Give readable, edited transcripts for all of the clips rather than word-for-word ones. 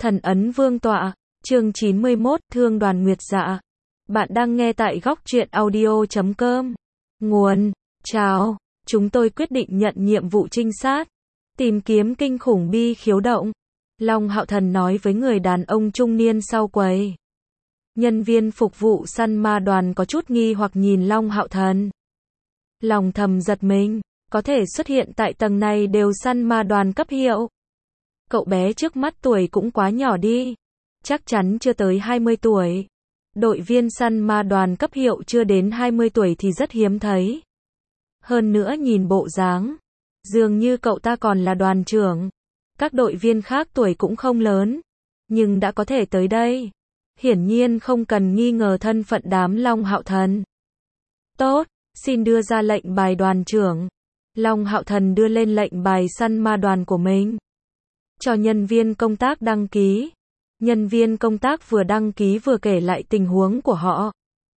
Thần ấn vương tọa, chương 91, Thương Đoàn Nguyệt Dạ. Bạn đang nghe tại góc truyện audio.com. Nguồn, chào, chúng tôi quyết định nhận nhiệm vụ trinh sát, tìm kiếm kinh khủng bi khiếu động. Long Hạo Thần nói với người đàn ông trung niên sau quầy. Nhân viên phục vụ săn ma đoàn có chút nghi hoặc nhìn Long Hạo Thần. Lòng thầm giật mình, có thể xuất hiện tại tầng này đều săn ma đoàn cấp hiệu. Cậu bé trước mắt tuổi cũng quá nhỏ đi, chắc chắn chưa tới 20 tuổi. Đội viên săn ma đoàn cấp hiệu chưa đến 20 tuổi thì rất hiếm thấy. Hơn nữa nhìn bộ dáng, dường như cậu ta còn là đoàn trưởng. Các đội viên khác tuổi cũng không lớn, nhưng đã có thể tới đây. Hiển nhiên không cần nghi ngờ thân phận đám Long Hạo Thần. Tốt, xin đưa ra lệnh bài đoàn trưởng. Long Hạo Thần đưa lên lệnh bài săn ma đoàn của mình cho nhân viên công tác đăng ký. Nhân viên công tác vừa đăng ký vừa kể lại tình huống của họ.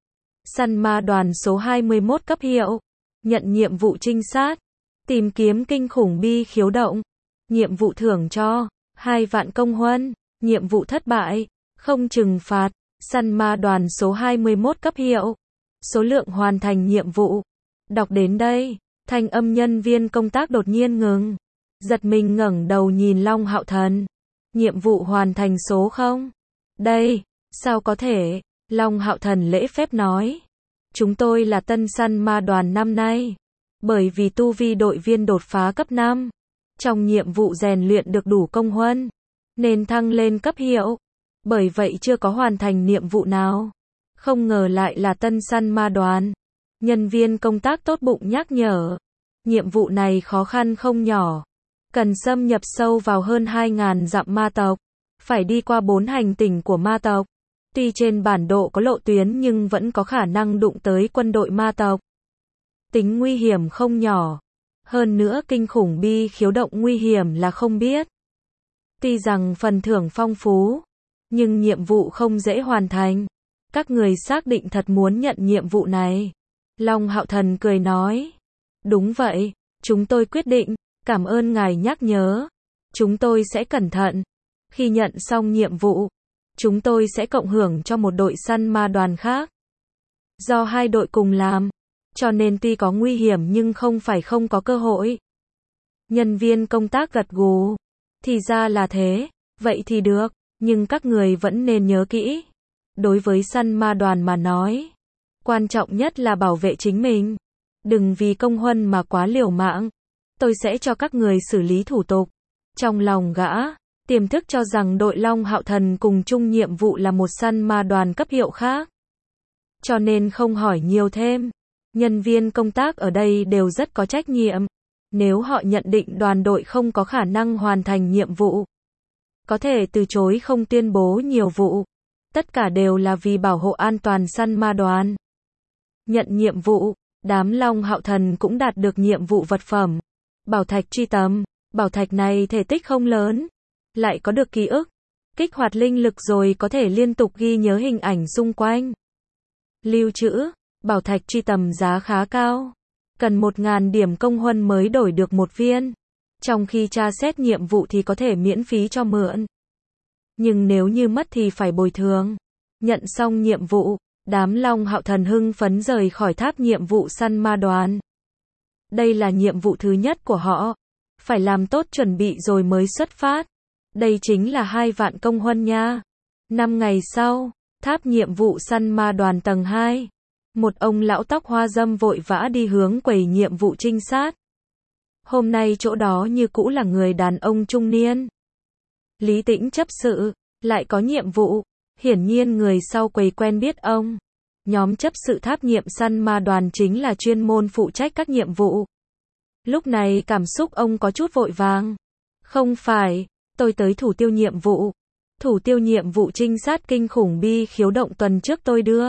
Săn ma đoàn số 21 cấp hiệu, nhận nhiệm vụ trinh sát, tìm kiếm kinh khủng bi khiếu động. Nhiệm vụ thưởng cho 2 vạn công huân, nhiệm vụ thất bại, không trừng phạt. Săn ma đoàn số 21 cấp hiệu, số lượng hoàn thành nhiệm vụ. Đọc đến đây, thanh âm nhân viên công tác đột nhiên ngừng. Giật mình ngẩng đầu nhìn Long Hạo Thần. Nhiệm vụ hoàn thành số 0. Đây, sao có thể? Long Hạo Thần lễ phép nói. Chúng tôi là tân săn ma đoàn năm nay. Bởi vì tu vi đội viên đột phá cấp 5. Trong nhiệm vụ rèn luyện được đủ công huân, nên thăng lên cấp hiệu. Bởi vậy chưa có hoàn thành nhiệm vụ nào. Không ngờ lại là tân săn ma đoàn. Nhân viên công tác tốt bụng nhắc nhở. Nhiệm vụ này khó khăn không nhỏ. Cần xâm nhập sâu vào hơn 2.000 dặm ma tộc. Phải đi qua 4 hành tinh của ma tộc. Tuy trên bản đồ có lộ tuyến nhưng vẫn có khả năng đụng tới quân đội ma tộc. Tính nguy hiểm không nhỏ. Hơn nữa kinh khủng bi khiếu động nguy hiểm là không biết. Tuy rằng phần thưởng phong phú, nhưng nhiệm vụ không dễ hoàn thành. Các người xác định thật muốn nhận nhiệm vụ này. Long Hạo Thần cười nói. Đúng vậy, chúng tôi quyết định. Cảm ơn ngài nhắc nhớ. Chúng tôi sẽ cẩn thận. Khi nhận xong nhiệm vụ, chúng tôi sẽ cộng hưởng cho một đội săn ma đoàn khác. Do 2 đội cùng làm, cho nên tuy có nguy hiểm nhưng không phải không có cơ hội. Nhân viên công tác gật gù. Thì ra là thế, vậy thì được, nhưng các người vẫn nên nhớ kỹ. Đối với săn ma đoàn mà nói, quan trọng nhất là bảo vệ chính mình. Đừng vì công huân mà quá liều mạng. Tôi sẽ cho các người xử lý thủ tục. Trong lòng gã, tiềm thức cho rằng đội Long Hạo Thần cùng chung nhiệm vụ là một săn ma đoàn cấp hiệu khác. Cho nên không hỏi nhiều thêm. Nhân viên công tác ở đây đều rất có trách nhiệm. Nếu họ nhận định đoàn đội không có khả năng hoàn thành nhiệm vụ, có thể từ chối không tuyên bố nhiều vụ. Tất cả đều là vì bảo hộ an toàn săn ma đoàn. Nhận nhiệm vụ, đám Long Hạo Thần cũng đạt được nhiệm vụ vật phẩm. Bảo thạch truy tầm. Bảo thạch này thể tích không lớn, lại có được ký ức, kích hoạt linh lực rồi có thể liên tục ghi nhớ hình ảnh xung quanh. Lưu trữ. Bảo thạch truy tầm giá khá cao, cần 1.000 điểm công huân mới đổi được 1 viên. Trong khi tra xét nhiệm vụ thì có thể miễn phí cho mượn. Nhưng nếu như mất thì phải bồi thường. Nhận xong nhiệm vụ, đám Long Hạo Thần hưng phấn rời khỏi tháp nhiệm vụ săn ma đoàn. Đây là nhiệm vụ thứ nhất của họ. Phải làm tốt chuẩn bị rồi mới xuất phát. Đây chính là 2 vạn công huân nha. 5 ngày sau, tháp nhiệm vụ săn ma đoàn tầng 2. Một ông lão tóc hoa râm vội vã đi hướng quầy nhiệm vụ trinh sát. Hôm nay chỗ đó như cũ là người đàn ông trung niên. Lý Tĩnh chấp sự, lại có nhiệm vụ. Hiển nhiên người sau quầy quen biết ông. Nhóm chấp sự tháp nhiệm săn ma đoàn chính là chuyên môn phụ trách các nhiệm vụ. Lúc này cảm xúc ông có chút vội vàng. Không phải, tôi tới thủ tiêu nhiệm vụ. Thủ tiêu nhiệm vụ trinh sát kinh khủng bi khiếu động tuần trước tôi đưa.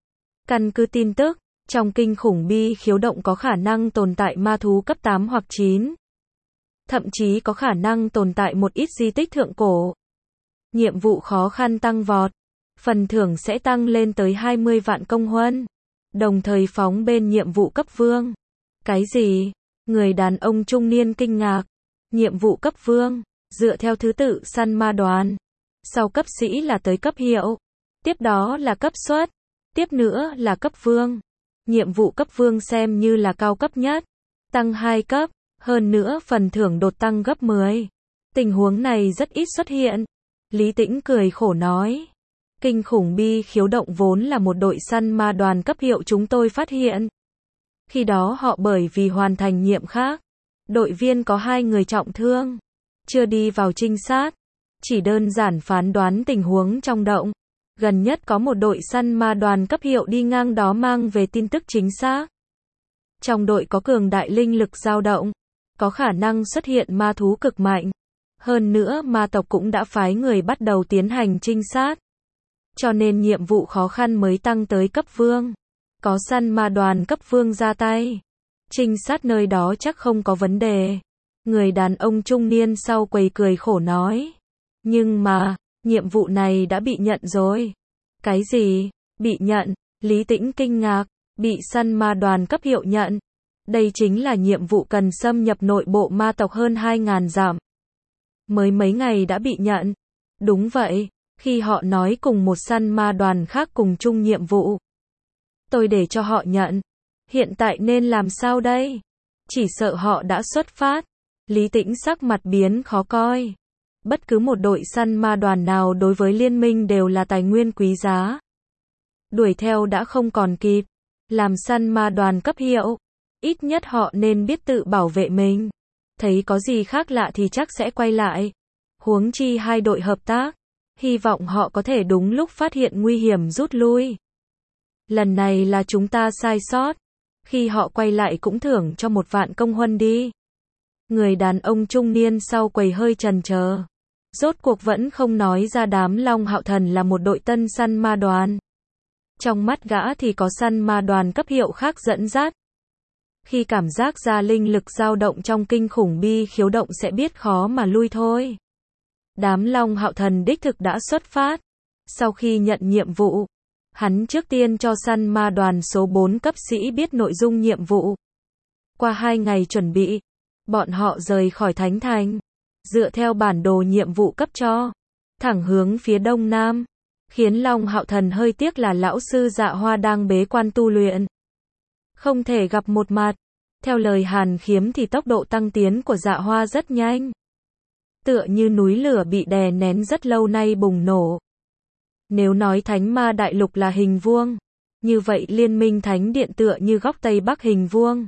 Căn cứ tin tức, trong kinh khủng bi khiếu động có khả năng tồn tại ma thú cấp 8 hoặc 9. Thậm chí có khả năng tồn tại một ít di tích thượng cổ. Nhiệm vụ khó khăn tăng vọt. Phần thưởng sẽ tăng lên tới 20 vạn công huân. Đồng thời phóng bên nhiệm vụ cấp vương. Cái gì? Người đàn ông trung niên kinh ngạc. Nhiệm vụ cấp vương, dựa theo thứ tự săn ma đoàn. sau cấp sĩ là tới cấp hiệu, tiếp đó là cấp xuất, tiếp nữa là cấp vương. Nhiệm vụ cấp vương xem như là cao cấp nhất, tăng 2 cấp, hơn nữa phần thưởng đột tăng gấp 10. Tình huống này rất ít xuất hiện. Lý Tĩnh cười khổ nói. Kinh khủng bi khiếu động vốn là một đội săn ma đoàn cấp hiệu chúng tôi phát hiện. Khi đó họ bởi vì hoàn thành nhiệm khác, đội viên có 2 người trọng thương, chưa đi vào trinh sát, chỉ đơn giản phán đoán tình huống trong động. Gần nhất có một đội săn ma đoàn cấp hiệu đi ngang đó mang về tin tức chính xác. Trong đội có cường đại linh lực dao động, có khả năng xuất hiện ma thú cực mạnh. Hơn nữa ma tộc cũng đã phái người bắt đầu tiến hành trinh sát. Cho nên nhiệm vụ khó khăn mới tăng tới cấp vương. Có săn ma đoàn cấp vương ra tay. Trinh sát nơi đó chắc không có vấn đề. Người đàn ông trung niên sau quầy cười khổ nói. Nhưng mà, nhiệm vụ này đã bị nhận rồi. Cái gì? Bị nhận? Lý Tĩnh kinh ngạc. Bị săn ma đoàn cấp hiệu nhận. Đây chính là nhiệm vụ cần xâm nhập nội bộ ma tộc hơn 2.000 dặm. Mới mấy ngày đã bị nhận. Đúng vậy, khi họ nói cùng một săn ma đoàn khác cùng chung nhiệm vụ. Tôi để cho họ nhận. Hiện tại nên làm sao đây? Chỉ sợ họ đã xuất phát. Lý Tĩnh sắc mặt biến khó coi. Bất cứ một đội săn ma đoàn nào đối với liên minh đều là tài nguyên quý giá. Đuổi theo đã không còn kịp. Làm săn ma đoàn cấp hiệu, ít nhất họ nên biết tự bảo vệ mình. Thấy có gì khác lạ thì chắc sẽ quay lại. Huống chi 2 đội hợp tác, hy vọng họ có thể đúng lúc phát hiện nguy hiểm rút lui. Lần này là chúng ta sai sót. Khi họ quay lại cũng thưởng cho 1 vạn công huân đi. Người đàn ông trung niên sau quầy hơi chần chờ. Rốt cuộc vẫn không nói ra đám Long Hạo Thần là một đội tân săn ma đoàn. Trong mắt gã thì có săn ma đoàn cấp hiệu khác dẫn dắt. Khi cảm giác ra linh lực dao động trong kinh khủng bi khiếu động sẽ biết khó mà lui thôi. Đám Long Hạo Thần đích thực đã xuất phát. Sau khi nhận nhiệm vụ, hắn trước tiên cho săn ma đoàn số 4 cấp sĩ biết nội dung nhiệm vụ. Qua 2 ngày chuẩn bị, bọn họ rời khỏi Thánh Thành, dựa theo bản đồ nhiệm vụ cấp cho, thẳng hướng phía đông nam. Khiến Long Hạo Thần hơi tiếc là lão sư Dạ Hoa đang bế quan tu luyện. Không thể gặp một mặt. Theo lời Hàn Khiếm thì tốc độ tăng tiến của Dạ Hoa rất nhanh. Tựa như núi lửa bị đè nén rất lâu nay bùng nổ. Nếu nói Thánh Ma Đại Lục là hình vuông, như vậy Liên minh Thánh Điện tựa như góc Tây Bắc hình vuông.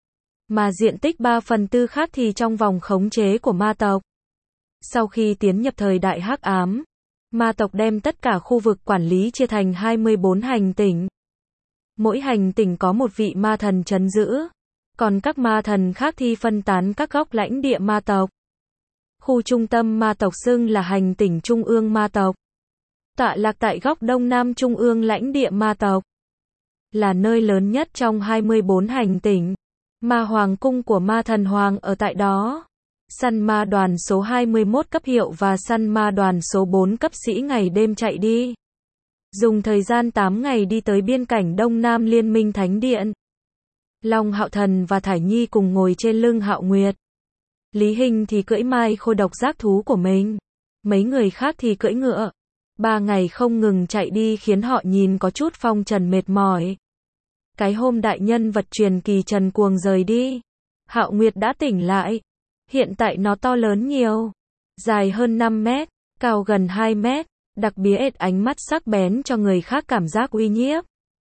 Mà diện tích 3/4 khác thì trong vòng khống chế của ma tộc. Sau khi tiến nhập thời đại hắc ám, ma tộc đem tất cả khu vực quản lý chia thành 24 hành tinh. Mỗi hành tinh có một vị ma thần trấn giữ, còn các ma thần khác thì phân tán các góc lãnh địa ma tộc. Khu trung tâm ma tộc xưng là hành tinh trung ương ma tộc. Tọa lạc tại góc đông nam trung ương lãnh địa ma tộc. Là nơi lớn nhất trong 24 hành tinh. Ma hoàng cung của ma thần hoàng ở tại đó. Săn ma đoàn số 21 cấp hiệu và săn ma đoàn số 4 cấp sĩ ngày đêm chạy đi. Dùng thời gian 8 ngày đi tới biên cảnh Đông Nam Liên minh Thánh Điện. Long Hạo Thần và Thải Nhi cùng ngồi trên lưng Hạo Nguyệt. Lý Hình thì cưỡi mai khôi độc giác thú của mình. Mấy người khác thì cưỡi ngựa. 3 ngày không ngừng chạy đi khiến họ nhìn có chút phong trần mệt mỏi. Cái hôm đại nhân vật truyền kỳ Trần Cuồng rời đi, Hạo Nguyệt đã tỉnh lại. Hiện tại nó to lớn nhiều. Dài hơn 5 mét, cao gần 2 mét. Đặc biệt ánh mắt sắc bén cho người khác cảm giác uy nhiếp.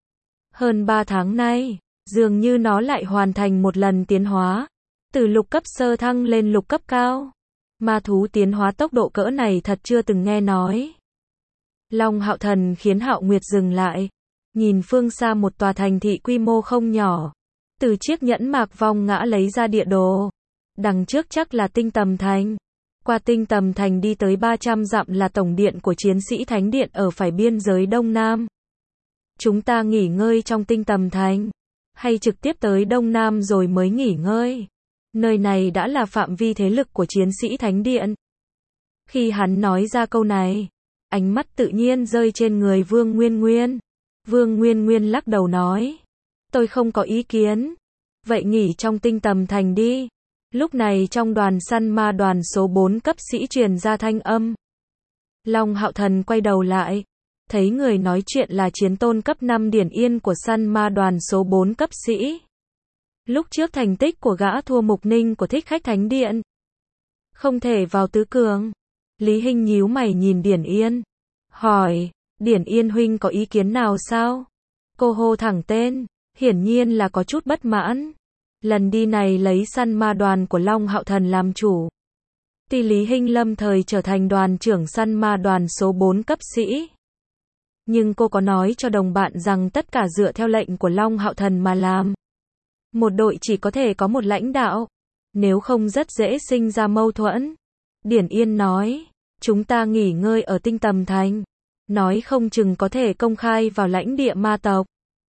Hơn 3 tháng nay, dường như nó lại hoàn thành một lần tiến hóa. Từ lục cấp sơ thăng lên lục cấp cao. Ma thú tiến hóa tốc độ cỡ này thật chưa từng nghe nói. Long Hạo Thần khiến Hạo Nguyệt dừng lại. Nhìn phương xa một tòa thành thị quy mô không nhỏ. Từ chiếc nhẫn mạc vong ngã lấy ra địa đồ. Đằng trước chắc là Tinh Tầm Thành. Qua Tinh Tầm Thành đi tới 300 dặm là tổng điện của chiến sĩ Thánh Điện ở phải biên giới Đông Nam. Chúng ta nghỉ ngơi trong Tinh Tầm Thành, hay trực tiếp tới Đông Nam rồi mới nghỉ ngơi. Nơi này đã là phạm vi thế lực của chiến sĩ Thánh Điện. Khi hắn nói ra câu này, ánh mắt tự nhiên rơi trên người Vương Nguyên Nguyên. Vương Nguyên Nguyên lắc đầu nói, tôi không có ý kiến. Vậy nghỉ trong Tinh Tầm Thành đi. Lúc này trong đoàn săn ma đoàn số 4 cấp sĩ truyền ra thanh âm. Long Hạo Thần quay đầu lại, thấy người nói chuyện là chiến tôn cấp 5 Điển Yên của săn ma đoàn số 4 cấp sĩ. Lúc trước thành tích của gã thua Mục Ninh của Thích Khách Thánh Điện, không thể vào tứ cường. Lý Hinh nhíu mày nhìn Điển Yên, hỏi, Điển Yên huynh có ý kiến nào sao? Cô hô thẳng tên, hiển nhiên là có chút bất mãn. Lần đi này lấy săn ma đoàn của Long Hạo Thần làm chủ. Tuy Lý Hinh lâm thời trở thành đoàn trưởng săn ma đoàn số 4 cấp sĩ, nhưng cô có nói cho đồng bạn rằng tất cả dựa theo lệnh của Long Hạo Thần mà làm. Một đội chỉ có thể có một lãnh đạo, nếu không rất dễ sinh ra mâu thuẫn. Điển Yên nói, chúng ta nghỉ ngơi ở Tinh Tầm Thành, nói không chừng có thể công khai vào lãnh địa ma tộc.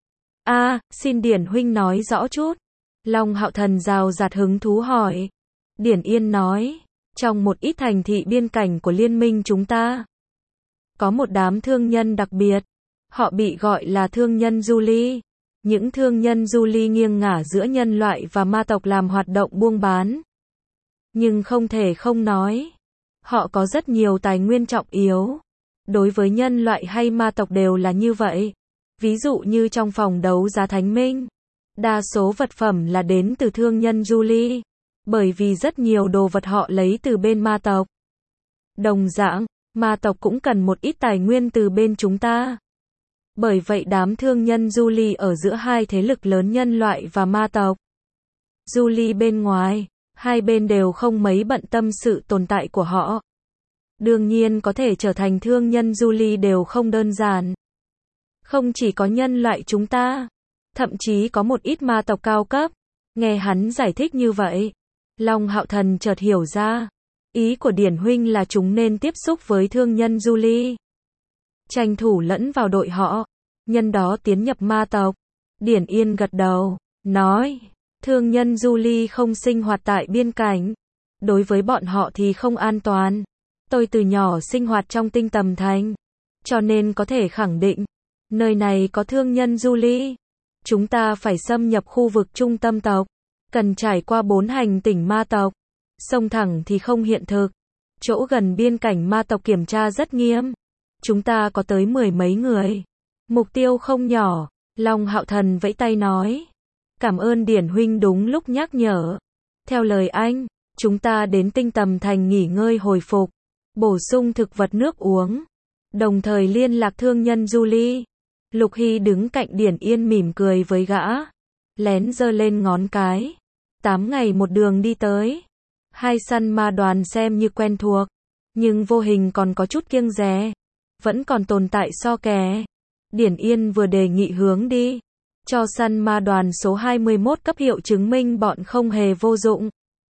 Xin Điển huynh nói rõ chút. Long Hạo Thần rào rạt hứng thú hỏi. Điển Yên nói, trong một ít thành thị biên cảnh của liên minh chúng ta, có một đám thương nhân đặc biệt, họ bị gọi là thương nhân du ly. Những thương nhân du ly nghiêng ngả giữa nhân loại và ma tộc làm hoạt động buôn bán. Nhưng không thể không nói, họ có rất nhiều tài nguyên trọng yếu. Đối với nhân loại hay ma tộc đều là như vậy. Ví dụ như trong phòng đấu giá Thánh Minh, đa số vật phẩm là đến từ thương nhân du ly, bởi vì rất nhiều đồ vật họ lấy từ bên ma tộc. Đồng dạng, ma tộc cũng cần một ít tài nguyên từ bên chúng ta. Bởi vậy đám thương nhân du ly ở giữa hai thế lực lớn nhân loại và ma tộc. Du ly bên ngoài, hai bên đều không mấy bận tâm sự tồn tại của họ. Đương nhiên có thể trở thành thương nhân du ly đều không đơn giản. Không chỉ có nhân loại chúng ta, thậm chí có một ít ma tộc cao cấp. Nghe hắn giải thích như vậy, Long Hạo Thần chợt hiểu ra. Ý của Điển huynh là chúng nên tiếp xúc với thương nhân du ly, tranh thủ lẫn vào đội họ, nhân đó tiến nhập ma tộc. Điển Yên gật đầu, nói, thương nhân du ly không sinh hoạt tại biên cảnh. Đối với bọn họ thì không an toàn. Tôi từ nhỏ sinh hoạt trong Tinh Tầm Thành, cho nên có thể khẳng định, nơi này có thương nhân du ly. Chúng ta phải xâm nhập khu vực trung tâm tộc, cần trải qua 4 hành tỉnh ma tộc. Sông thẳng thì không hiện thực. Chỗ gần biên cảnh ma tộc kiểm tra rất nghiêm. Chúng ta có tới 10 mấy người. Mục tiêu không nhỏ. Long Hạo Thần vẫy tay nói, cảm ơn Điển huynh đúng lúc nhắc nhở. Theo lời anh, chúng ta đến Tinh Tầm Thành nghỉ ngơi hồi phục, bổ sung thực vật nước uống, đồng thời liên lạc thương nhân du ly. Lục Hy đứng cạnh Điển Yên mỉm cười với gã, lén giơ lên ngón cái. 8 ngày một đường đi tới. Hai săn ma đoàn xem như quen thuộc, nhưng vô hình còn có chút kiêng dè, vẫn còn tồn tại so kè. Điển Yên vừa đề nghị hướng đi, cho săn ma đoàn số 21 cấp hiệu chứng minh bọn không hề vô dụng.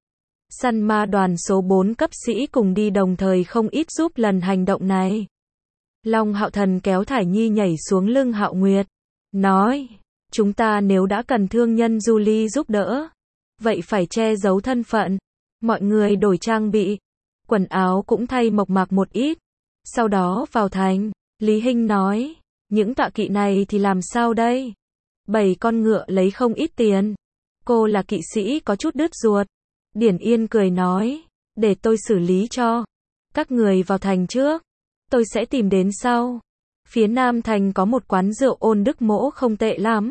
Săn ma đoàn số 4 cấp sĩ cùng đi đồng thời không ít giúp lần hành động này. Long Hạo Thần kéo Thải Nhi nhảy xuống lưng Hạo Nguyệt, nói, chúng ta nếu đã cần thương nhân du ly giúp đỡ, vậy phải che giấu thân phận. Mọi người đổi trang bị, quần áo cũng thay mộc mạc một ít. Sau đó vào thành. Lý Hinh nói, những tọa kỵ này thì làm sao đây? 7 con ngựa lấy không ít tiền. Cô là kỵ sĩ có chút đứt ruột. Điển Yên cười nói, để tôi xử lý cho. Các người vào thành trước, tôi sẽ tìm đến sau. Phía Nam thành có một quán rượu Ôn Đức Mỗ không tệ lắm.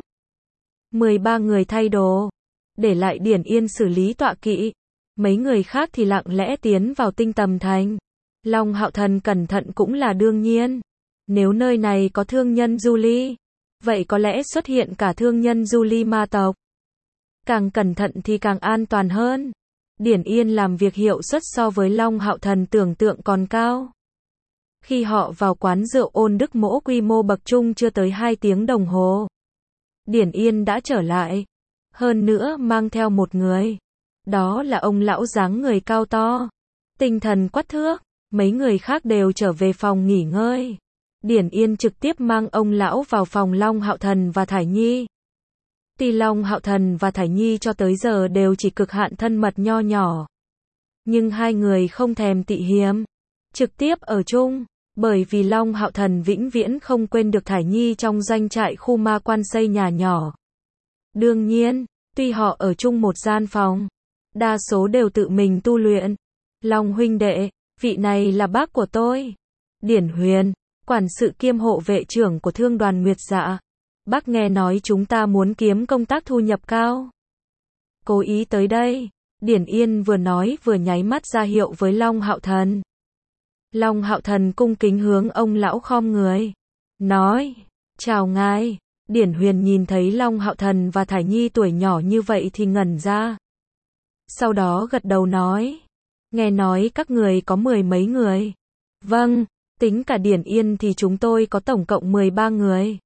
13 người thay đồ, để lại Điển Yên xử lý tọa kỵ. Mấy người khác thì lặng lẽ tiến vào Tinh Tầm Thành. Long Hạo Thần cẩn thận cũng là đương nhiên. Nếu nơi này có thương nhân du ly, vậy có lẽ xuất hiện cả thương nhân du ly ma tộc. Càng cẩn thận thì càng an toàn hơn. Điển Yên làm việc hiệu suất so với Long Hạo Thần tưởng tượng còn cao. Khi họ vào quán rượu Ôn Đức Mỗ quy mô bậc trung chưa tới 2 tiếng đồng hồ, Điển Yên đã trở lại. Hơn nữa mang theo một người. Đó là ông lão dáng người cao to, tinh thần quắc thước. Mấy người khác đều trở về phòng nghỉ ngơi. Điển Yên trực tiếp mang ông lão vào phòng Long Hạo Thần và Thải Nhi. Tuy Long Hạo Thần và Thải Nhi cho tới giờ đều chỉ cực hạn thân mật nho nhỏ, nhưng hai người không thèm tị hiềm, trực tiếp ở chung, bởi vì Long Hạo Thần vĩnh viễn không quên được Thải Nhi trong doanh trại khu ma quan xây nhà nhỏ. Đương nhiên, tuy họ ở chung một gian phòng, đa số đều tự mình tu luyện. Long huynh đệ, vị này là bác của tôi. Điển Huyền, quản sự kiêm hộ vệ trưởng của Thương đoàn Nguyệt Dạ. Bác nghe nói chúng ta muốn kiếm công tác thu nhập cao. Cố ý tới đây. Điển Yên vừa nói vừa nháy mắt ra hiệu với Long Hạo Thần. Long Hạo Thần cung kính hướng ông lão khom người. Nói, chào ngài. Điển Huyền nhìn thấy Long Hạo Thần và Thải Nhi tuổi nhỏ như vậy thì ngẩn ra. Sau đó gật đầu nói. Nghe nói các người có 10 mấy người. Vâng, tính cả Điển Yên thì chúng tôi có tổng cộng 13 người.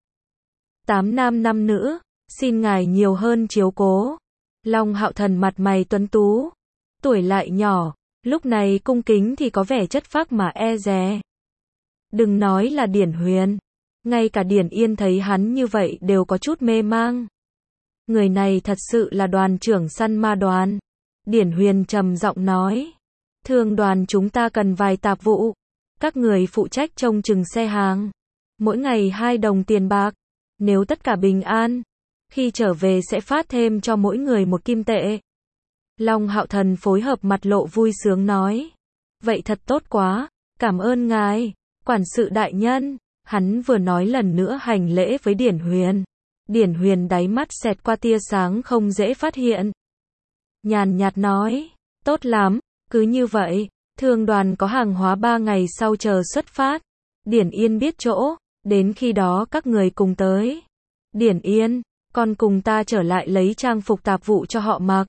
8 nam 5 nữ, xin ngài nhiều hơn chiếu cố. Long Hạo Thần mặt mày tuấn tú, tuổi lại nhỏ, lúc này cung kính thì có vẻ chất phác mà e dè. Đừng nói là Điển Huyền, ngay cả Điển Yên thấy hắn như vậy đều có chút mê mang. Người này thật sự là đoàn trưởng săn ma đoàn. Điển Huyền trầm giọng nói, Thương đoàn chúng ta cần vài tạp vụ, các người phụ trách trông chừng xe hàng, mỗi ngày 2 đồng tiền bạc, nếu tất cả bình an, khi trở về sẽ phát thêm cho mỗi người 1 kim tệ. Long Hạo Thần phối hợp mặt lộ vui sướng nói, vậy thật tốt quá, cảm ơn ngài, quản sự đại nhân. Hắn vừa nói lần nữa hành lễ với Điển Huyền. Điển Huyền đáy mắt xẹt qua tia sáng không dễ phát hiện. Nhàn nhạt nói, tốt lắm, cứ như vậy, thương đoàn có hàng hóa 3 ngày sau chờ xuất phát. Điển Yên biết chỗ, đến khi đó các người cùng tới. Điển Yên, con cùng ta trở lại lấy trang phục tạp vụ cho họ mặc.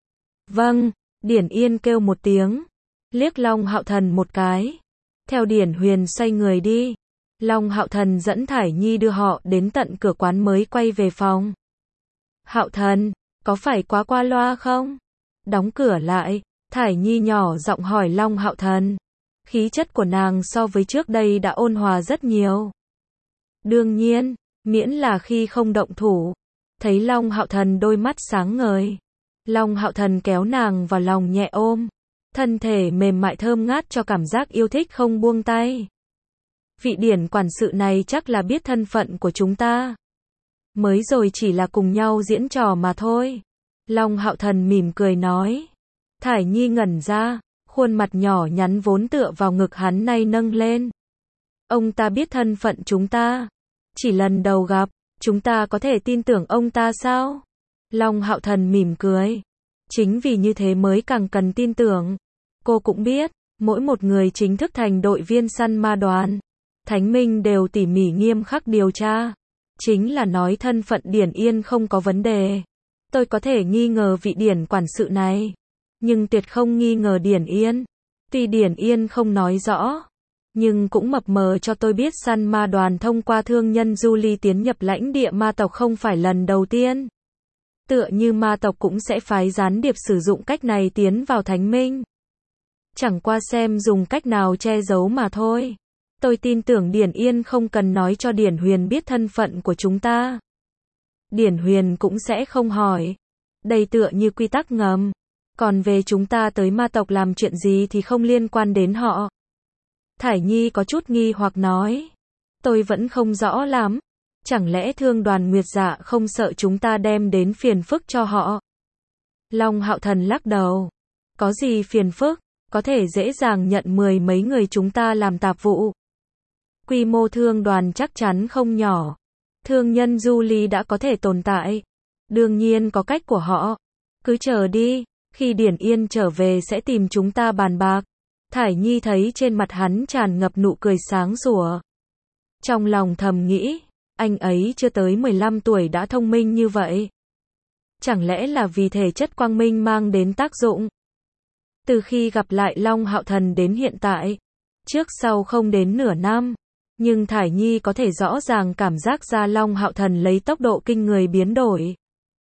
Vâng, Điển Yên kêu một tiếng, liếc Long Hạo Thần một cái. Theo Điển Huyền xoay người đi. Long Hạo Thần dẫn Thải Nhi đưa họ đến tận cửa quán mới quay về phòng. Hạo Thần, có phải quá qua loa không? Đóng cửa lại, Thải Nhi nhỏ giọng hỏi Long Hạo Thần. Khí chất của nàng so với trước đây đã ôn hòa rất nhiều. Đương nhiên, miễn là khi không động thủ. Thấy Long Hạo Thần đôi mắt sáng ngời. Long Hạo Thần kéo nàng vào lòng nhẹ ôm. Thân thể mềm mại thơm ngát cho cảm giác yêu thích không buông tay. Vị Điển quản sự này chắc là biết thân phận của chúng ta. Mới rồi chỉ là cùng nhau diễn trò mà thôi. Long Hạo Thần mỉm cười nói. Thải Nhi ngẩn ra, khuôn mặt nhỏ nhắn vốn tựa vào ngực hắn nay nâng lên. Ông ta biết thân phận chúng ta. Chỉ lần đầu gặp, chúng ta có thể tin tưởng ông ta sao? Long Hạo Thần mỉm cười. Chính vì như thế mới càng cần tin tưởng. Cô cũng biết, mỗi một người chính thức thành đội viên săn ma đoàn, Thánh Minh đều tỉ mỉ nghiêm khắc điều tra. Chính là nói thân phận Điển Yên không có vấn đề. Tôi có thể nghi ngờ vị Điển quản sự này, nhưng tuyệt không nghi ngờ Điển Yên. Tuy Điển Yên không nói rõ, nhưng cũng mập mờ cho tôi biết săn ma đoàn thông qua thương nhân du ly tiến nhập lãnh địa ma tộc không phải lần đầu tiên. Tựa như ma tộc cũng sẽ phái gián điệp sử dụng cách này tiến vào Thánh Minh. Chẳng qua xem dùng cách nào che giấu mà thôi. Tôi tin tưởng Điển Yên không cần nói cho Điển Huyền biết thân phận của chúng ta. Điển Huyền cũng sẽ không hỏi. Đây tựa như quy tắc ngầm. Còn về chúng ta tới ma tộc làm chuyện gì thì không liên quan đến họ. Thải Nhi có chút nghi hoặc nói. Tôi vẫn không rõ lắm. Chẳng lẽ thương đoàn Nguyệt Dạ không sợ chúng ta đem đến phiền phức cho họ? Long Hạo Thần lắc đầu. Có gì phiền phức, có thể dễ dàng nhận 10 mấy người chúng ta làm tạp vụ. Quy mô thương đoàn chắc chắn không nhỏ. Thương nhân du ly đã có thể tồn tại. Đương nhiên có cách của họ. Cứ chờ đi, khi Điển Yên trở về sẽ tìm chúng ta bàn bạc. Thải Nhi thấy trên mặt hắn tràn ngập nụ cười sáng sủa. Trong lòng thầm nghĩ, anh ấy chưa tới 15 tuổi đã thông minh như vậy. Chẳng lẽ là vì thể chất quang minh mang đến tác dụng? Từ khi gặp lại Long Hạo Thần đến hiện tại, trước sau không đến nửa năm, nhưng Thải Nhi có thể rõ ràng cảm giác ra Long Hạo Thần lấy tốc độ kinh người biến đổi.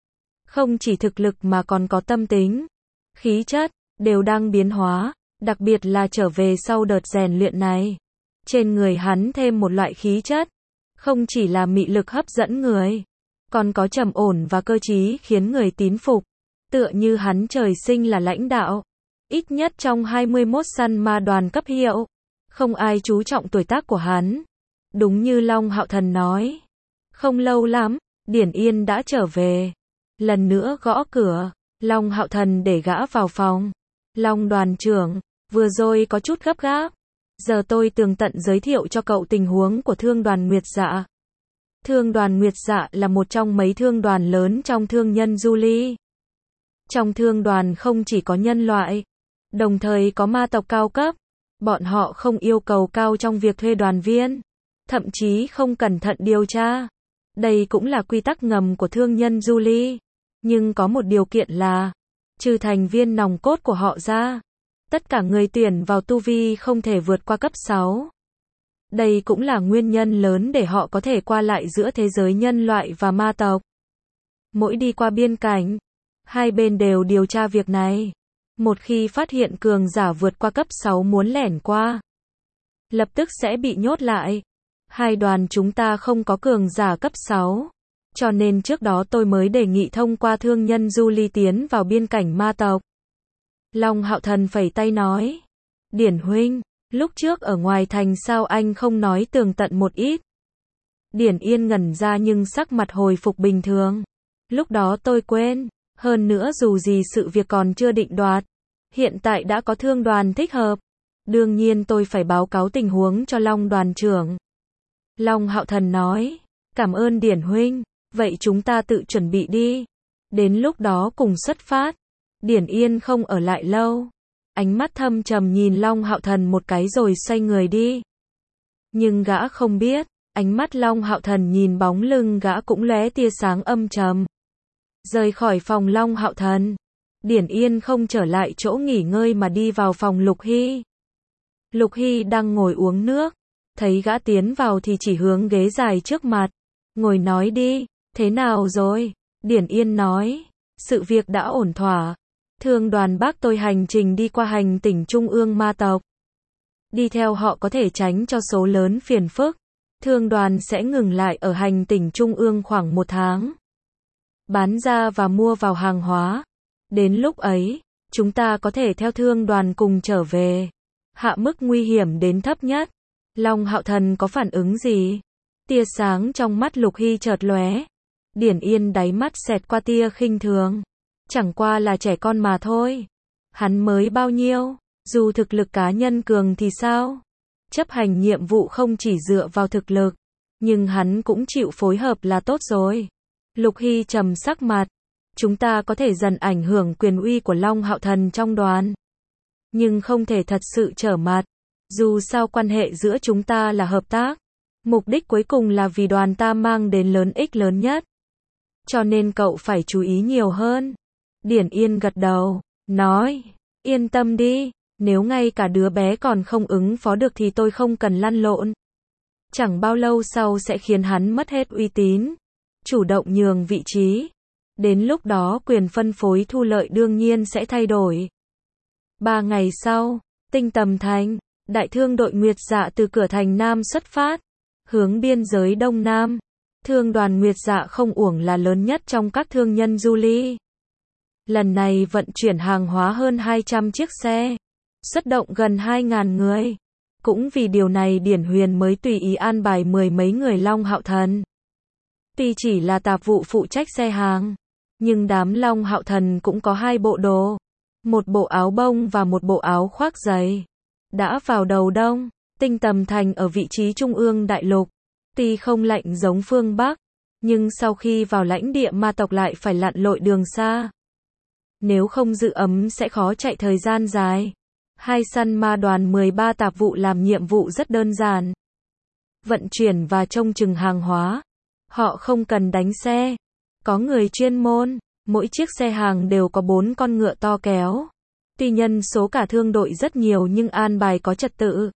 Không chỉ thực lực mà còn có tâm tính, khí chất, đều đang biến hóa, đặc biệt là trở về sau đợt rèn luyện này. Trên người hắn thêm một loại khí chất, không chỉ là mị lực hấp dẫn người, còn có trầm ổn và cơ trí khiến người tín phục. Tựa như hắn trời sinh là lãnh đạo, ít nhất trong 21 săn ma đoàn cấp hiệu. Không ai chú trọng tuổi tác của hắn. Đúng như Long Hạo Thần nói. Không lâu lắm, Điển Yên đã trở về. Lần nữa gõ cửa, Long Hạo Thần để gã vào phòng. Long đoàn trưởng, vừa rồi có chút gấp gáp. Giờ tôi tường tận giới thiệu cho cậu tình huống của thương đoàn Nguyệt Dạ. Thương đoàn Nguyệt Dạ là một trong mấy thương đoàn lớn trong thương nhân du ly. Trong thương đoàn không chỉ có nhân loại, đồng thời có ma tộc cao cấp. Bọn họ không yêu cầu cao trong việc thuê đoàn viên, thậm chí không cẩn thận điều tra. Đây cũng là quy tắc ngầm của thương nhân du ly. Nhưng có một điều kiện là, trừ thành viên nòng cốt của họ ra, tất cả người tuyển vào tu vi không thể vượt qua cấp 6. Đây cũng là nguyên nhân lớn để họ có thể qua lại giữa thế giới nhân loại và ma tộc. Mỗi đi qua biên cảnh, hai bên đều điều tra việc này. Một khi phát hiện cường giả vượt qua cấp 6 muốn lẻn qua, lập tức sẽ bị nhốt lại. Hai đoàn chúng ta không có cường giả cấp 6. Cho nên trước đó tôi mới đề nghị thông qua thương nhân du ly tiến vào biên cảnh ma tộc. Long Hạo Thần phẩy tay nói. Điển huynh, lúc trước ở ngoài thành sao anh không nói tường tận một ít? Điển Yên ngẩn ra nhưng sắc mặt hồi phục bình thường. Lúc đó tôi quên. Hơn nữa dù gì sự việc còn chưa định đoạt. Hiện tại đã có thương đoàn thích hợp. Đương nhiên tôi phải báo cáo tình huống cho Long đoàn trưởng. Long Hạo Thần nói. Cảm ơn Điển huynh. Vậy chúng ta tự chuẩn bị đi. Đến lúc đó cùng xuất phát. Điển Yên không ở lại lâu. Ánh mắt thâm trầm nhìn Long Hạo Thần một cái rồi xoay người đi. Nhưng gã không biết, ánh mắt Long Hạo Thần nhìn bóng lưng gã cũng lóe tia sáng âm trầm. Rời khỏi phòng Long Hạo Thần, Điển Yên không trở lại chỗ nghỉ ngơi mà đi vào phòng Lục Hy. Lục Hy đang ngồi uống nước, thấy gã tiến vào thì chỉ hướng ghế dài trước mặt. Ngồi nói đi, thế nào rồi? Điển Yên nói, sự việc đã ổn thỏa. Thương đoàn bác tôi hành trình đi qua hành tỉnh Trung ương ma tộc. Đi theo họ có thể tránh cho số lớn phiền phức. Thương đoàn sẽ ngừng lại ở hành tỉnh Trung ương khoảng 1 tháng. Bán ra và mua vào hàng hóa. Đến lúc ấy, chúng ta có thể theo thương đoàn cùng trở về. Hạ mức nguy hiểm đến thấp nhất. Long Hạo Thần có phản ứng gì? Tia sáng trong mắt Lục Hy chợt lóe. Điển Yên đáy mắt xẹt qua tia khinh thường. Chẳng qua là trẻ con mà thôi. Hắn mới bao nhiêu, dù thực lực cá nhân cường thì sao? Chấp hành nhiệm vụ không chỉ dựa vào thực lực, nhưng hắn cũng chịu phối hợp là tốt rồi. Lục Hy trầm sắc mặt. Chúng ta có thể dần ảnh hưởng quyền uy của Long Hạo Thần trong đoàn, nhưng không thể thật sự trở mặt. Dù sao quan hệ giữa chúng ta là hợp tác. Mục đích cuối cùng là vì đoàn ta mang đến lớn ích lớn nhất. Cho nên cậu phải chú ý nhiều hơn. Điển Yên gật đầu, nói, yên tâm đi, nếu ngay cả đứa bé còn không ứng phó được thì tôi không cần lăn lộn. Chẳng bao lâu sau sẽ khiến hắn mất hết uy tín, chủ động nhường vị trí. Đến lúc đó quyền phân phối thu lợi đương nhiên sẽ thay đổi. 3 ngày sau, Tinh Tầm Thành, đại thương đội Nguyệt Dạ từ cửa thành Nam xuất phát, hướng biên giới Đông Nam. Thương đoàn Nguyệt Dạ không uổng là lớn nhất trong các thương nhân du ly. Lần này vận chuyển hàng hóa hơn 200 chiếc xe, xuất động gần 2.000 người. Cũng vì điều này Điển Huyền mới tùy ý an bài 10 mấy người Long Hạo Thần. Tuy chỉ là tạp vụ phụ trách xe hàng, nhưng đám Long Hạo Thần cũng có 2 bộ đồ, một bộ áo bông và một bộ áo khoác dày. Đã vào đầu đông, Tinh Tầm Thành ở vị trí trung ương đại lục, tuy không lạnh giống phương Bắc, nhưng sau khi vào lãnh địa ma tộc lại phải lặn lội đường xa. Nếu không giữ ấm sẽ khó chạy thời gian dài. Hai săn ma đoàn 13 tạp vụ làm nhiệm vụ rất đơn giản. Vận chuyển và trông chừng hàng hóa. Họ không cần đánh xe. Có người chuyên môn. Mỗi chiếc xe hàng đều có 4 con ngựa to kéo. Tuy nhân số cả thương đội rất nhiều nhưng an bài có trật tự.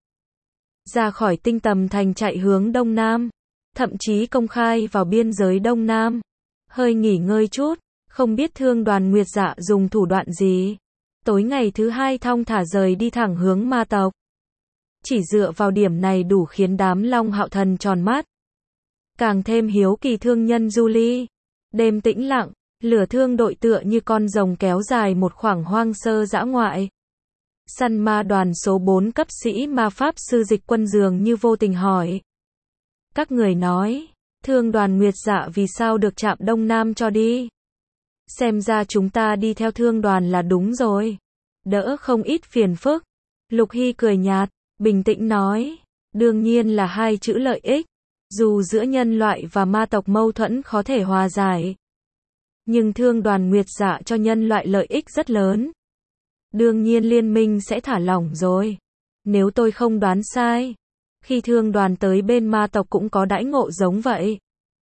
Ra khỏi Tinh Tầm Thành chạy hướng Đông Nam. Thậm chí công khai vào biên giới Đông Nam. Hơi nghỉ ngơi chút. Không biết thương đoàn Nguyệt Dạ dùng thủ đoạn gì. Tối ngày thứ 2 thong thả rời đi thẳng hướng ma tộc. Chỉ dựa vào điểm này đủ khiến đám Long Hạo Thần tròn mắt. Càng thêm hiếu kỳ thương nhân du ly. Đêm tĩnh lặng, lửa thương đội tựa như con rồng kéo dài một khoảng hoang sơ dã ngoại. Săn ma đoàn số 4 cấp sĩ ma pháp sư Dịch Quân dường như vô tình hỏi. Các người nói, thương đoàn Nguyệt Dạ vì sao được chạm Đông Nam cho đi? Xem ra chúng ta đi theo thương đoàn là đúng rồi. Đỡ không ít phiền phức. Lục Hy cười nhạt. bình tĩnh nói, đương nhiên là hai chữ lợi ích. Dù giữa nhân loại và ma tộc mâu thuẫn khó thể hòa giải, nhưng thương đoàn Nguyệt Dạ cho nhân loại lợi ích rất lớn. Đương nhiên liên minh sẽ thả lỏng rồi. Nếu tôi không đoán sai, khi thương đoàn tới bên ma tộc cũng có đãi ngộ giống vậy.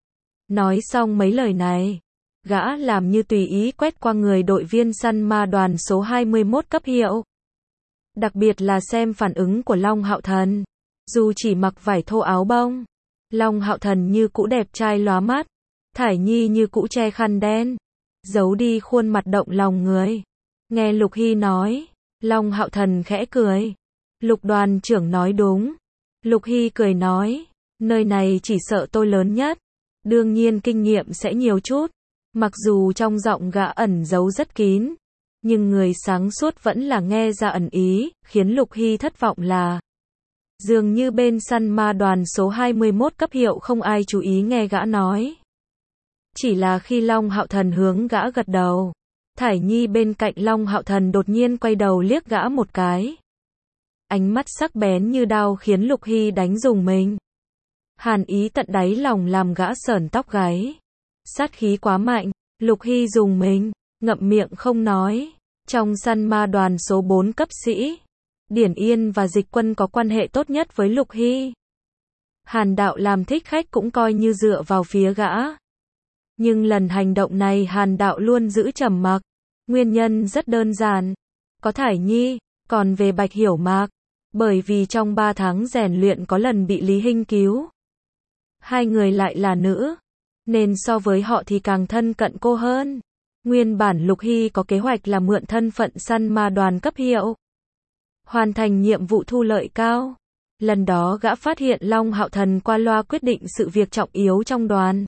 Nói xong mấy lời này, gã làm như tùy ý quét qua người đội viên săn ma đoàn số 21 cấp hiệu. Đặc biệt là xem phản ứng của Long Hạo Thần. Dù chỉ mặc vải thô áo bông, Long Hạo Thần như cũ đẹp trai lóa mắt. Thải Nhi như cũ che khăn đen, giấu đi khuôn mặt động lòng người. Nghe Lục Hy nói, Long Hạo Thần khẽ cười. Lục đoàn trưởng nói đúng. Lục Hy cười nói, nơi này chỉ sợ tôi lớn nhất. Đương nhiên kinh nghiệm sẽ nhiều chút. Mặc dù trong giọng gã ẩn giấu rất kín, nhưng người sáng suốt vẫn là nghe ra ẩn ý, khiến Lục Hy thất vọng là dường như bên săn ma đoàn số 21 cấp hiệu không ai chú ý nghe gã nói. Chỉ là khi Long Hạo Thần hướng gã gật đầu, Thải Nhi bên cạnh Long Hạo Thần đột nhiên quay đầu liếc gã một cái. Ánh mắt sắc bén như đao khiến Lục Hy đánh rùng mình. Hàn ý tận đáy lòng làm gã sởn tóc gáy. Sát khí quá mạnh, Lục Hy rùng mình, ngậm miệng không nói. Trong săn ma đoàn số 4 cấp sĩ, Điển Yên và Dịch Quân có quan hệ tốt nhất với Lục Hy. Hàn đạo làm thích khách cũng coi như dựa vào phía gã. Nhưng lần hành động này Hàn đạo luôn giữ trầm mặc. Nguyên nhân rất đơn giản. Có Thải Nhi, còn về Bạch Hiểu Mạc. Bởi vì trong 3 tháng rèn luyện có lần bị Lý Hinh cứu. Hai người lại là nữ, nên so với họ thì càng thân cận cô hơn. Nguyên bản Lục Hy có kế hoạch là mượn thân phận săn ma đoàn cấp hiệu, hoàn thành nhiệm vụ thu lợi cao. Lần đó gã phát hiện Long Hạo Thần qua loa quyết định sự việc trọng yếu trong đoàn.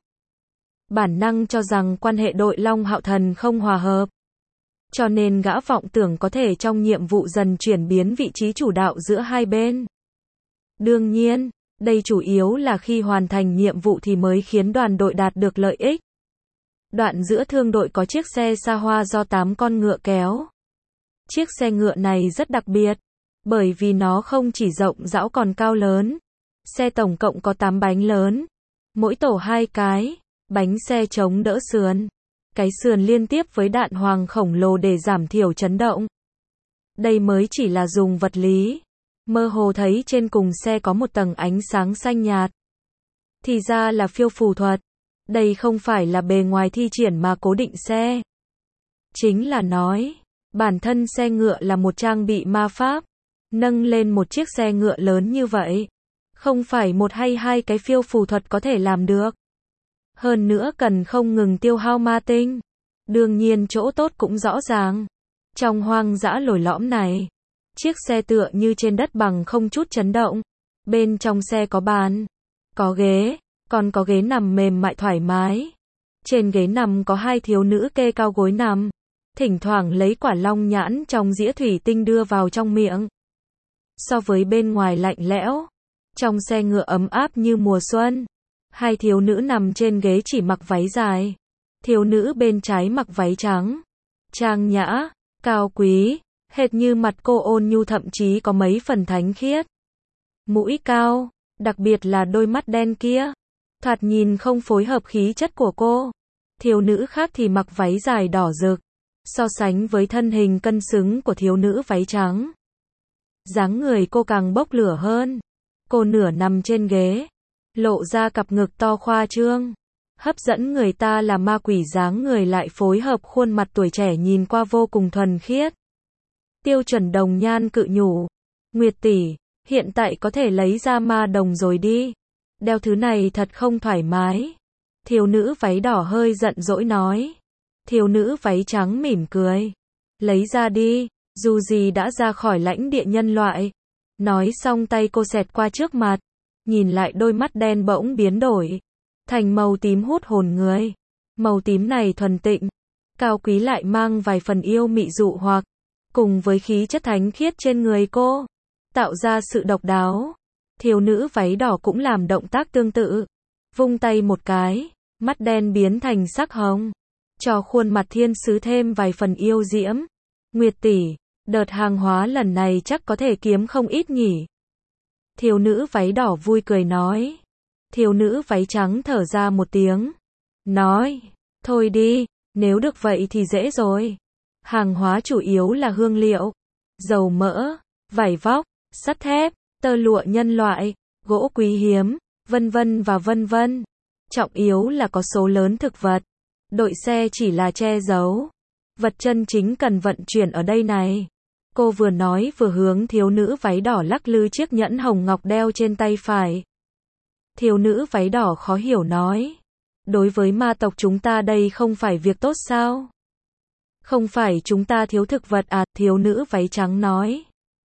Bản năng cho rằng quan hệ đội Long Hạo Thần không hòa hợp. Cho nên gã vọng tưởng có thể trong nhiệm vụ dần chuyển biến vị trí chủ đạo giữa hai bên. Đương nhiên, đây chủ yếu là khi hoàn thành nhiệm vụ thì mới khiến đoàn đội đạt được lợi ích. Đoạn giữa thương đội có chiếc xe xa hoa do 8 con ngựa kéo. Chiếc xe ngựa này rất đặc biệt, bởi vì nó không chỉ rộng rãi còn cao lớn. Xe tổng cộng có 8 bánh lớn, mỗi tổ 2 cái, bánh xe chống đỡ sườn. Cái sườn liên tiếp với đạn hoàng khổng lồ để giảm thiểu chấn động. Đây mới chỉ là dùng vật lý. Mơ hồ thấy trên cùng xe có một tầng ánh sáng xanh nhạt. Thì ra là phiêu phù thuật. Đây không phải là bề ngoài thi triển mà cố định xe. Chính là nói, bản thân xe ngựa là một trang bị ma pháp. Nâng lên một chiếc xe ngựa lớn như vậy, không phải một hay hai cái phiêu phù thuật có thể làm được. Hơn nữa cần không ngừng tiêu hao ma tinh. Đương nhiên chỗ tốt cũng rõ ràng. Trong hoang dã lồi lõm này, chiếc xe tựa như trên đất bằng không chút chấn động. Bên trong xe có bàn, có ghế, còn có ghế nằm mềm mại thoải mái. Trên ghế nằm có 2 thiếu nữ kê cao gối nằm. Thỉnh thoảng lấy quả long nhãn trong dĩa thủy tinh đưa vào trong miệng. So với bên ngoài lạnh lẽo, trong xe ngựa ấm áp như mùa xuân. 2 thiếu nữ nằm trên ghế chỉ mặc váy dài. Thiếu nữ bên trái mặc váy trắng, trang nhã, cao quý, hệt như mặt cô ôn nhu, thậm chí có mấy phần thánh khiết. Mũi cao, đặc biệt là đôi mắt đen kia, thoạt nhìn không phối hợp khí chất của cô. Thiếu nữ khác thì mặc váy dài đỏ rực, so sánh với thân hình cân xứng của thiếu nữ váy trắng, dáng người cô càng bốc lửa hơn. Cô nửa nằm trên ghế, lộ ra cặp ngực to khoa trương, hấp dẫn người ta là ma quỷ, dáng người lại phối hợp khuôn mặt tuổi trẻ nhìn qua vô cùng thuần khiết. Tiêu Chuẩn đồng nhan cự nhủ, Nguyệt tỷ, hiện tại có thể lấy ra ma đồng rồi đi. Đeo thứ này thật không thoải mái. Thiếu nữ váy đỏ hơi giận dỗi nói. Thiếu nữ váy trắng mỉm cười. Lấy ra đi, dù gì đã ra khỏi lãnh địa nhân loại. Nói xong tay cô xẹt qua trước mặt. Nhìn lại đôi mắt đen bỗng biến đổi thành màu tím hút hồn người. Màu tím này thuần tịnh, cao quý lại mang vài phần yêu mị dụ hoặc, cùng với khí chất thánh khiết trên người cô, tạo ra sự độc đáo. Thiếu nữ váy đỏ cũng làm động tác tương tự, vung tay một cái, mắt đen biến thành sắc hồng, cho khuôn mặt thiên sứ thêm vài phần yêu diễm. Nguyệt tỷ, đợt hàng hóa lần này chắc có thể kiếm không ít nhỉ. Thiếu nữ váy đỏ vui cười nói. Thiếu nữ váy trắng thở ra một tiếng. Nói, thôi đi, nếu được vậy thì dễ rồi. Hàng hóa chủ yếu là hương liệu, dầu mỡ, vải vóc, sắt thép, tơ lụa nhân loại, gỗ quý hiếm, vân vân và vân vân. Trọng yếu là có số lớn thực vật. Đội xe chỉ là che giấu. Vật chân chính cần vận chuyển ở đây này. Cô vừa nói vừa hướng thiếu nữ váy đỏ lắc lư chiếc nhẫn hồng ngọc đeo trên tay phải. Thiếu nữ váy đỏ khó hiểu nói. Đối với ma tộc chúng ta đây không phải việc tốt sao? Không phải chúng ta thiếu thực vật à? Thiếu nữ váy trắng nói.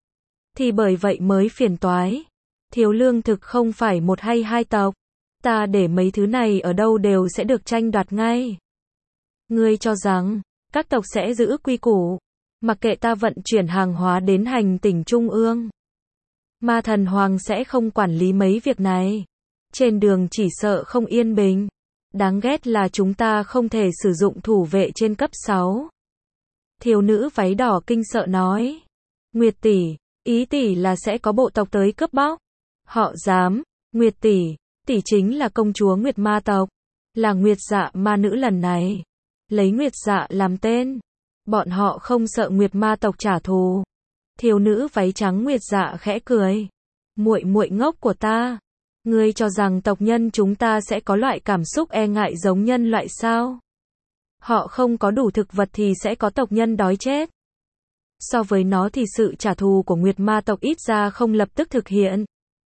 Thì bởi vậy mới phiền toái. Thiếu lương thực không phải một hay hai tộc. Ta để mấy thứ này ở đâu đều sẽ được tranh đoạt ngay. Ngươi cho rằng, các tộc sẽ giữ quy củ, mặc kệ ta vận chuyển hàng hóa đến hành tinh trung ương. Ma thần hoàng sẽ không quản lý mấy việc này. Trên đường chỉ sợ không yên bình. Đáng ghét là chúng ta không thể sử dụng thủ vệ trên cấp 6. Thiếu nữ váy đỏ kinh sợ nói. Nguyệt tỷ, ý tỷ là sẽ có bộ tộc tới cướp bóc. Họ dám, Nguyệt tỷ, tỷ chính là công chúa Nguyệt ma tộc, là Nguyệt dạ ma nữ lần này. Lấy Nguyệt dạ làm tên. Bọn họ không sợ Nguyệt ma tộc trả thù. Thiếu nữ váy trắng Nguyệt dạ khẽ cười. Muội muội ngốc của ta. Ngươi cho rằng tộc nhân chúng ta sẽ có loại cảm xúc e ngại giống nhân loại sao? Họ không có đủ thực vật thì sẽ có tộc nhân đói chết. So với nó thì sự trả thù của Nguyệt ma tộc ít ra không lập tức thực hiện.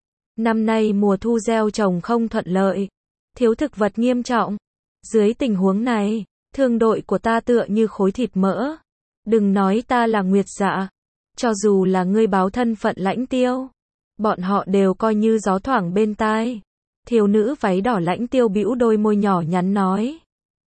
Năm nay mùa thu gieo trồng không thuận lợi. Thiếu thực vật nghiêm trọng. Dưới tình huống này, thương đội của ta tựa như khối thịt mỡ. Đừng nói ta là Nguyệt dạ. Cho dù là ngươi báo thân phận Lãnh Tiêu, bọn họ đều coi như gió thoảng bên tai. Thiếu nữ váy đỏ Lãnh Tiêu bĩu đôi môi nhỏ nhắn nói.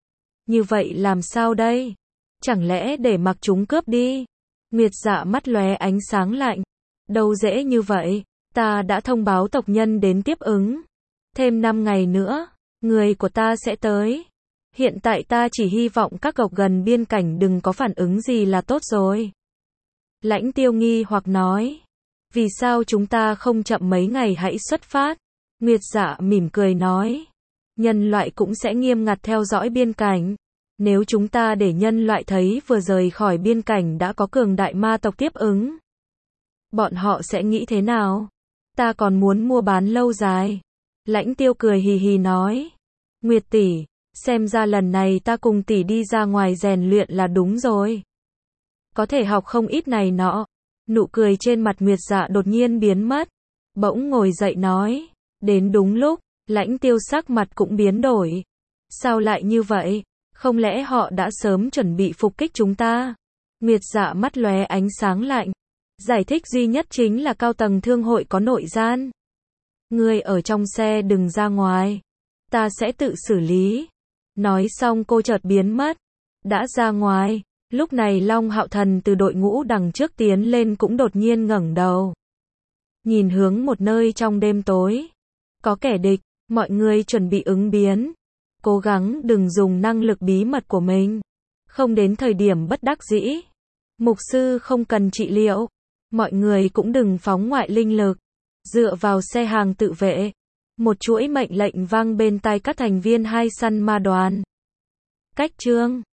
Như vậy làm sao đây? Chẳng lẽ để mặc chúng cướp đi? Nguyệt dạ mắt lóe ánh sáng lạnh. Đâu dễ như vậy, ta đã thông báo tộc nhân đến tiếp ứng. Thêm 5 ngày nữa, người của ta sẽ tới. Hiện tại ta chỉ hy vọng các tộc gần biên cảnh đừng có phản ứng gì là tốt rồi. Lãnh Tiêu nghi hoặc nói. Vì sao chúng ta không chậm mấy ngày hãy xuất phát? Nguyệt dạ mỉm cười nói. Nhân loại cũng sẽ nghiêm ngặt theo dõi biên cảnh. Nếu chúng ta để nhân loại thấy vừa rời khỏi biên cảnh đã có cường đại ma tộc tiếp ứng, bọn họ sẽ nghĩ thế nào? Ta còn muốn mua bán lâu dài. Lãnh Tiêu cười hì hì nói. Nguyệt tỷ, xem ra lần này ta cùng tỷ đi ra ngoài rèn luyện là đúng rồi. Có thể học không ít này nọ. Nụ cười trên mặt Nguyệt dạ đột nhiên biến mất. Bỗng ngồi dậy nói. Đến đúng lúc, Lãnh Tiêu sắc mặt cũng biến đổi. Sao lại như vậy? Không lẽ họ đã sớm chuẩn bị phục kích chúng ta? Nguyệt dạ mắt lóe ánh sáng lạnh. Giải thích duy nhất chính là cao tầng thương hội có nội gian. Ngươi ở trong xe đừng ra ngoài. Ta sẽ tự xử lý. Nói xong cô chợt biến mất. Đã ra ngoài. Lúc này Long Hạo Thần từ đội ngũ đằng trước tiến lên cũng đột nhiên ngẩng đầu. Nhìn hướng một nơi trong đêm tối. Có kẻ địch, mọi người chuẩn bị ứng biến. Cố gắng đừng dùng năng lực bí mật của mình. Không đến thời điểm bất đắc dĩ. Mục sư không cần trị liệu. Mọi người cũng đừng phóng ngoại linh lực. Dựa vào xe hàng tự vệ. Một chuỗi mệnh lệnh vang bên tai các thành viên hai săn ma đoàn. Cách chương